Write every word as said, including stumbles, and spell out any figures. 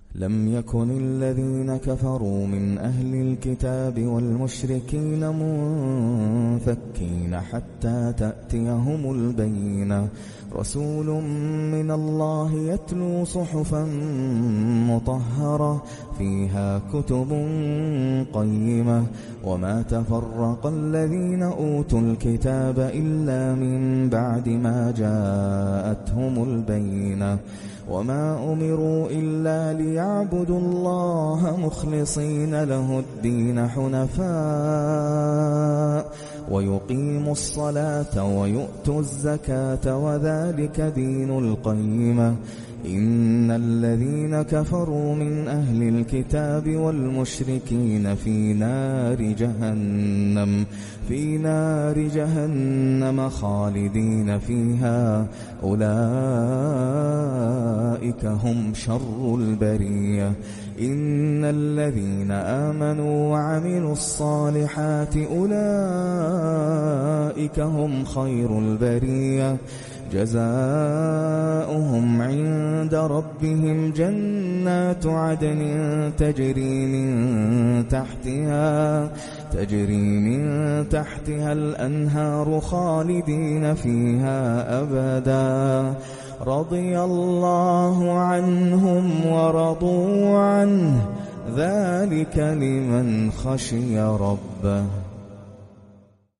لم يكن الذين كفروا من أهل الكتاب والمشركين منفكين حتى تأتيهم البينة رسول من الله يتلو صحفا مطهرة فيها كتب قيمة وما تفرق الذين أوتوا الكتاب إلا من بعد ما جاءتهم البينة وما أمروا إلا ليعبدوا الله مخلصين له الدين حنفاء ويقيموا الصلاة ويؤتوا الزكاة وذلك دين القيمة إن الذين كفروا من أهل الكتاب والمشركين في نار جهنم في نار جهنم خالدين فيها أولئك هم شر البرية إن الذين آمنوا وعملوا الصالحات أولئك هم خير البرية جزاؤهم عند ربهم جنات عدن تجري من تحتها تجري من تحتها الأنهار خالدين فيها أبدا رضي الله عنهم ورضوا عنه ذلك لمن خشي ربه.